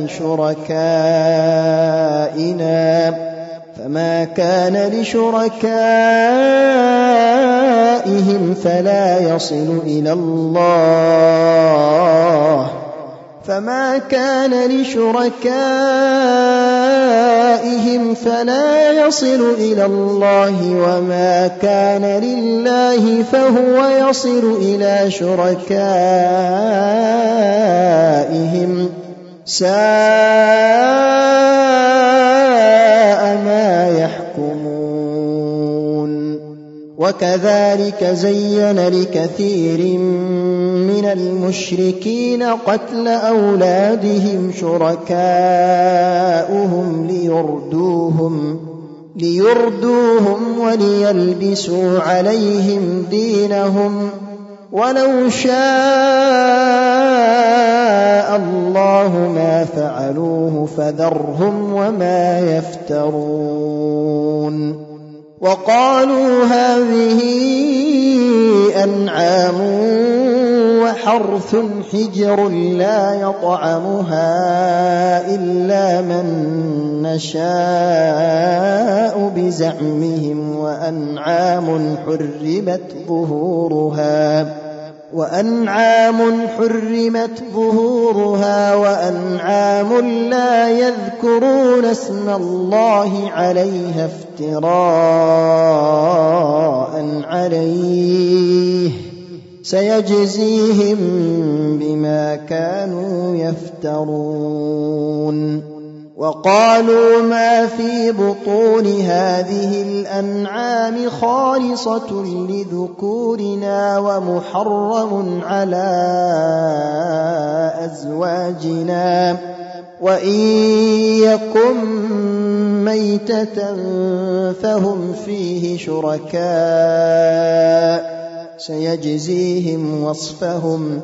لشركائنا فما كان لشركائهم فلا يصل إلى الله وما كان لله فهو يصل إلى شركائهم ساء ما يحكمون. وكذلك زين لكثير من المشركين قتل أولادهم شركاؤهم ليردوهم وليلبسوا عليهم دينهم ولو شاء الله ما فعلوه فذرهم وما يفترون. وقالوا هذه أنعام وحرث حجر لا يطعمها إلا من نشاء بزعمهم وأنعام حرمت ظهورها وأنعام لا يذكرون اسم الله عليها افتراء عليه سيجزيهم بما كانوا يفترون. وقالوا ما في بطون هذه الأنعام خالصة لذكورنا ومحرم على أزواجنا وإن يكن ميتة فهم فيه شركاء سيجزيهم وصفهم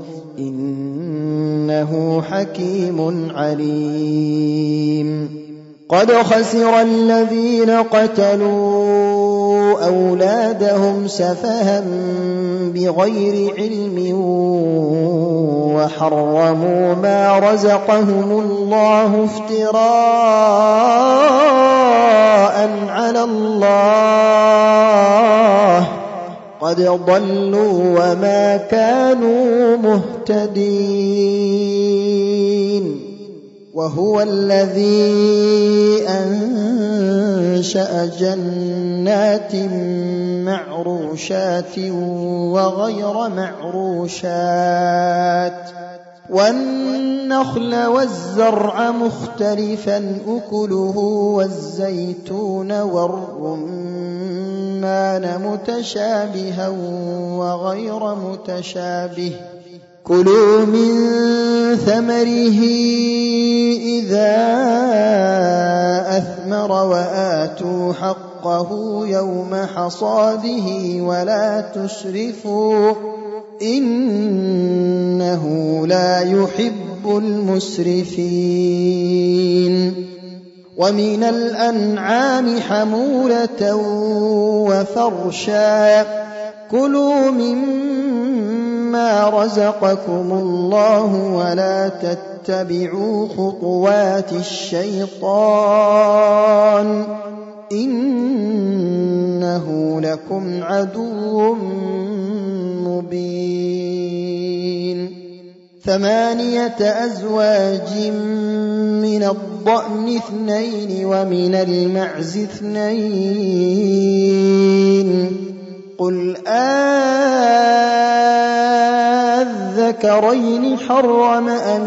إنه حكيم عليم. قد خسر الذين قتلوا أولادهم سفها بغير علم وحرموا ما رزقهم الله افتراء على الله قد ضلوا وما كانوا مهتدين. وهو الذي أنشأ جنات معروشات وغير معروشات والنخل والزرع مختلفا أكله والزيتون والرمان متشابها وغير متشابه كلوا من ثمره إذا أثمر وآتوا حقه يوم حصاده ولا تسرفوا إنه لا يحب المسرفين ومن الأنعام حمولة وفرشا كلوا مما رزقكم الله ولا تتبعوا خطوات الشيطان إنه لكم عدو مبين 8 أزواج من الضأن 2 ومن المعز 2 قل أذكرين حرم أم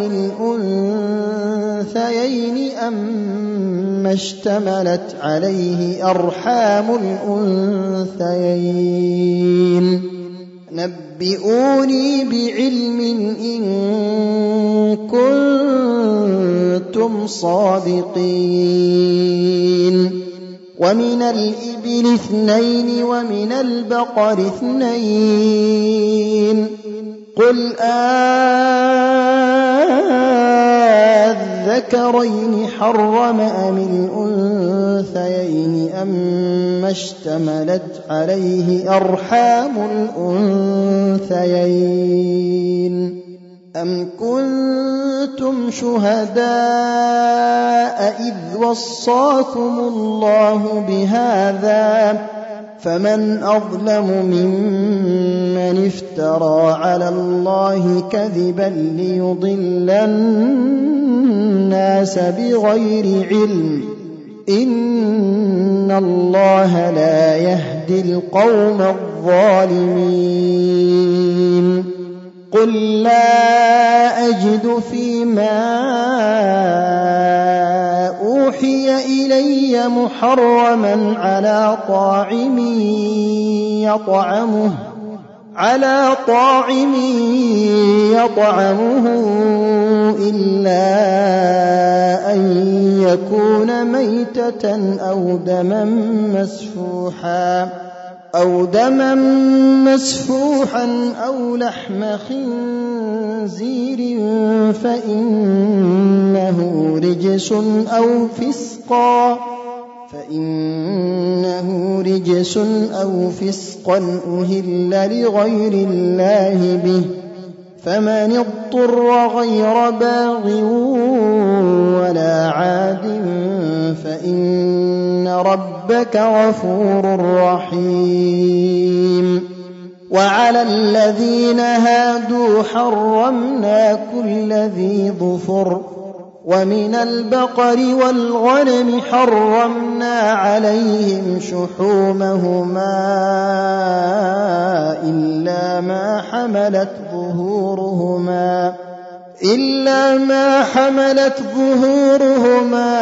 الأنثيين أما اشتملت عليه أرحام الأنثيين نبئوني بعلم إن كنتم صادقين ومن الإبل 2 ومن البقر 2 قل أذكرين حرم أم الأنثيين أما اشتملت عليه أرحام الأنثيين أم كنتم شهداء إذ وصاكم الله بهذا فمن أظلم ممن افترى على الله كذبا ليضل الناس بغير علم إن الله لا يهدي القوم الظالمين قل لا أجد فيما أوحي إلي محرما على طاعم يطعمه إلا أن يكون ميتة أو دما مسفوحا أو لحم خنزير فإنه رجس أو فسقا أهل لغير الله به فمن اضطر غير باغ ولا عاد فإن ربك غفور رحيم وعلى الذين هادوا حرمنا كل ذي ظفر ومن البقر والغنم حرمنا عليهم شحومهما إلا ما حملت ظهورهما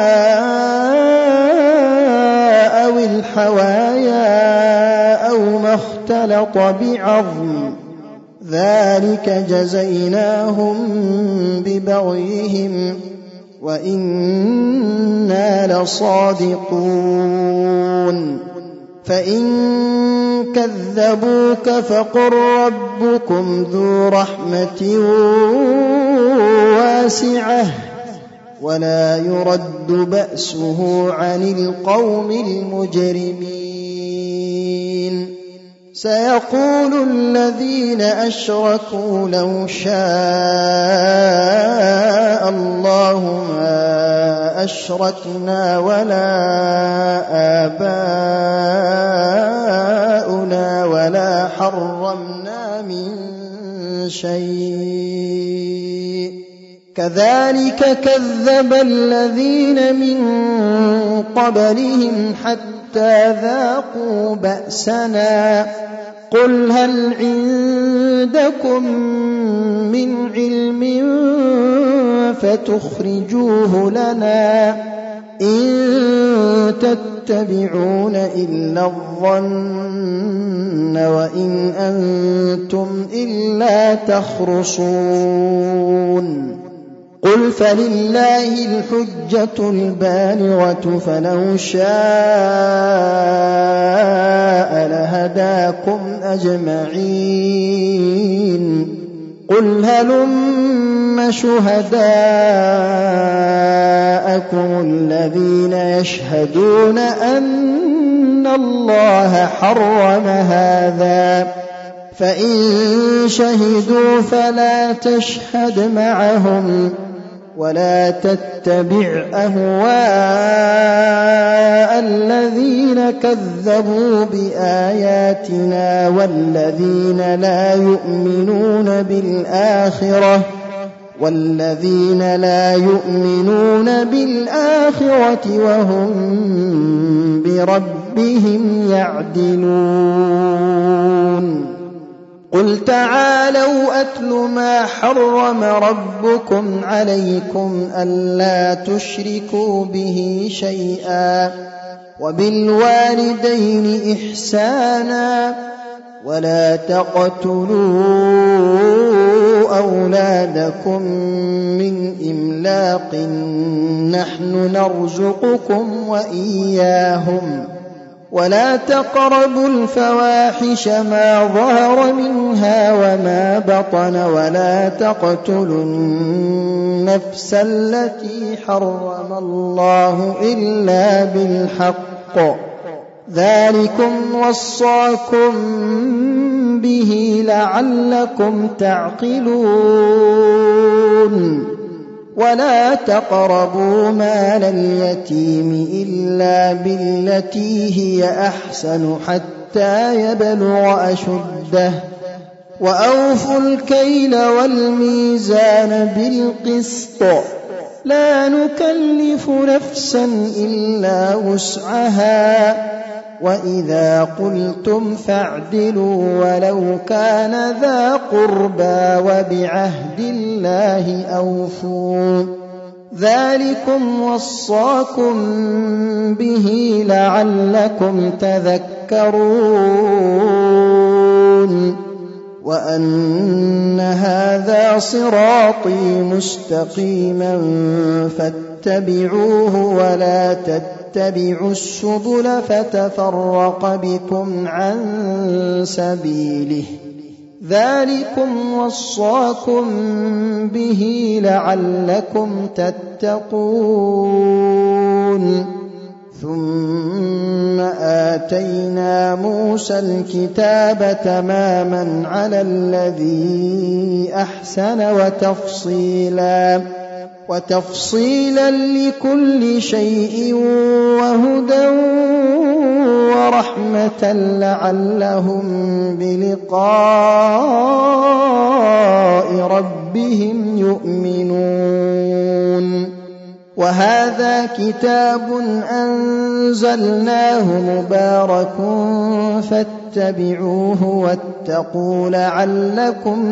أو الحوايا أو ما اختلط بعظم ذلك جزيناهم ببغيهم وإنا لصادقون فإن كذبوك فقل ربكم ذو رحمة واسعة ولا يرد بأسه عن القوم المجرمين سيقول الذين أشركوا لو شاء الله ما أشركنا ولا آباؤنا ولا حرمنا من شيء كذلك كذب الذين من قبلهم حتى ذاقوا بأسنا قل هل عندكم من علم فتخرجوه لنا إن تتبعون إلا الظن وإن أنتم إلا تخرصون قل فلله الحجة البالغة فلو شاء لهداكم أجمعين قل هلم شهداءكم الذين يشهدون أن الله حرم هذا فإن شهدوا فلا تشهد معهم ولا تتبع أهواء الذين كذبوا بآياتنا والذين لا يؤمنون بالآخرة وهم بربهم يعدلون قل تعالوا أتل ما حرم ربكم عليكم ألا تشركوا به شيئا وبالوالدين إحسانا ولا تقتلوا أولادكم من إملاق نحن نرزقكم وإياهم ولا تقربوا الفواحش ما ظهر منها وما بطن ولا تقتلوا النفس التي حرم الله إلا بالحق ذلكم وصاكم به لعلكم تعقلون ولا تقربوا مال اليتيم إلا بالتي هي أحسن حتى يبلغ أشده وأوفوا الكيل والميزان بالقسط لا نكلف نفسا إلا وسعها وإذا قلتم فاعدلوا ولو كان ذا قربى وبعهد الله أوفوا ذلكم وصاكم به لعلكم تذكرون وأن هذا صراطي مستقيما فاتبعوه ولا تتبعوا السبل فتفرق بكم عن سبيله ذلكم وصاكم به لعلكم تتقون ثم آتينا موسى الكتاب تماما على الذي أحسن وتفصيلا لكل شيء وهدى ورحمة لعلهم بلقاء ربهم يؤمنون وهذا كتاب أنزلناه مبارك فاتبعوه واتقوا لعلكم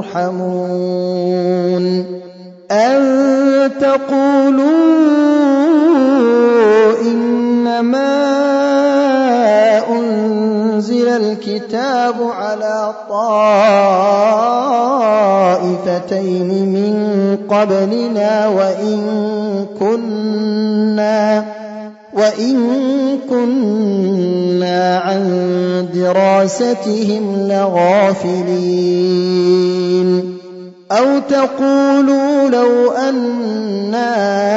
ترحمون أن تقولوا إنما أنزل الكتاب على طائفتين من قبلنا وإن كنا عن دراستهم لغافلين أو تقولوا لو أنا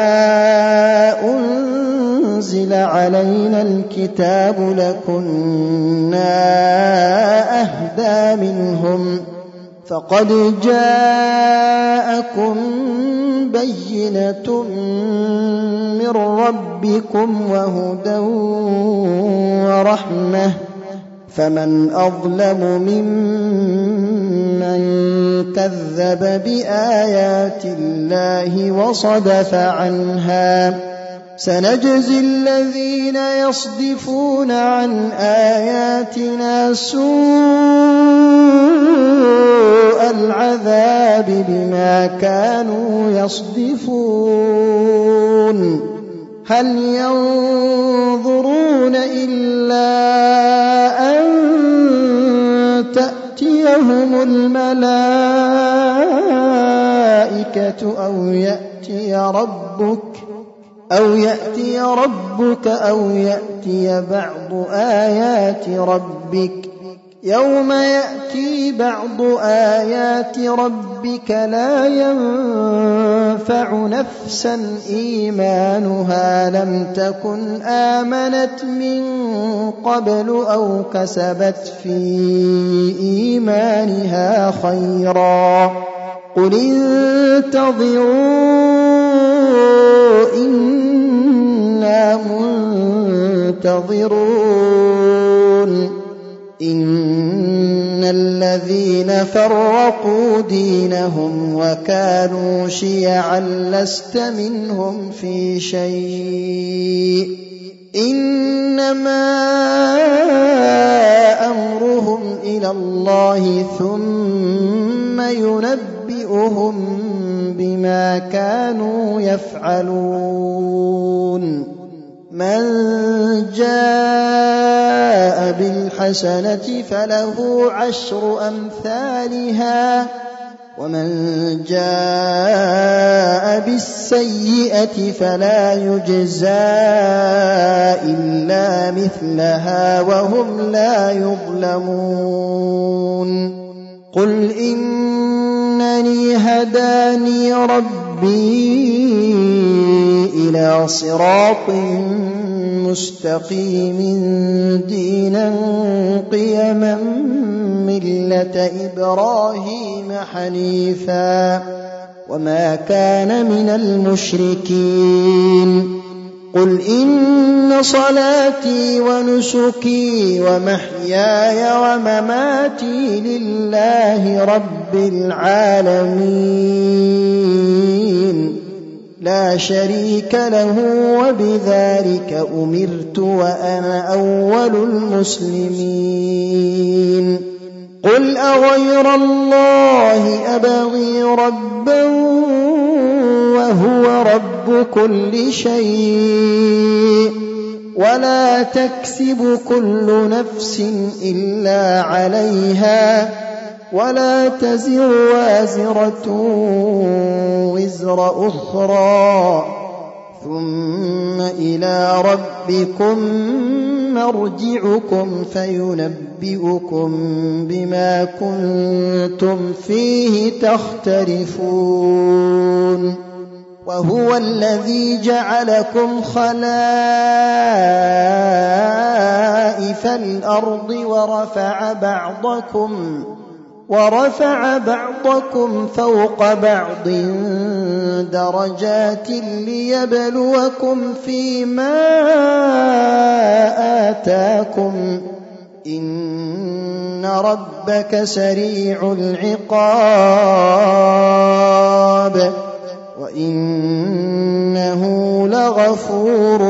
أنزل علينا الكتاب لكنا أهدى منهم فقد جاءكم بينة من ربكم وهدى ورحمة فمن أظلم ممن كذب بآيات الله وصدف عنها سنجزي الذين يصدفون عن آياتنا سوء العذاب بما كانوا يصدفون هل ينظرون إلا أن تأتيهم الملائكة أو يأتي ربك أو يأتي بعض آيات ربك. يوم يأتي بعض آيات ربك لا ينفع نفسا إيمانها لم تكن آمنت من قبل أو كسبت في إيمانها خيرا قل انتظروا إنا منتظرون إن الذين فرقوا دينهم وكانوا شيعا لست منهم في شيء إنما أمرهم إلى الله ثم ينبئهم بما كانوا يفعلون من جاء بالحسنة فله 10 أمثالها ومن جاء بالسيئة فلا يجزى إلا مثلها وهم لا يظلمون قل إنني هداني ربي إلى صراط مستقيم دينا قيما ملة إبراهيم حنيفا وما كان من المشركين قل إن صلاتي ونسكي ومحياي ومماتي لله رب العالمين لا شريك له وبذلك أمرت وأنا أول المسلمين قل أغير الله أبغي ربا وهو رب كل شيء ولا تكسب كل نفس إلا عليها ولا تزر وازرة وزر أخرى ثم إلى ربكم مرجعكم فينبئكم بما كنتم فيه تختلفون وهو الذي جعلكم خلائف الأرض ورفع بعضكم فوق بعض درجات ليبلوكم فيما آتاكم إن ربك سريع العقاب وإنه لغفور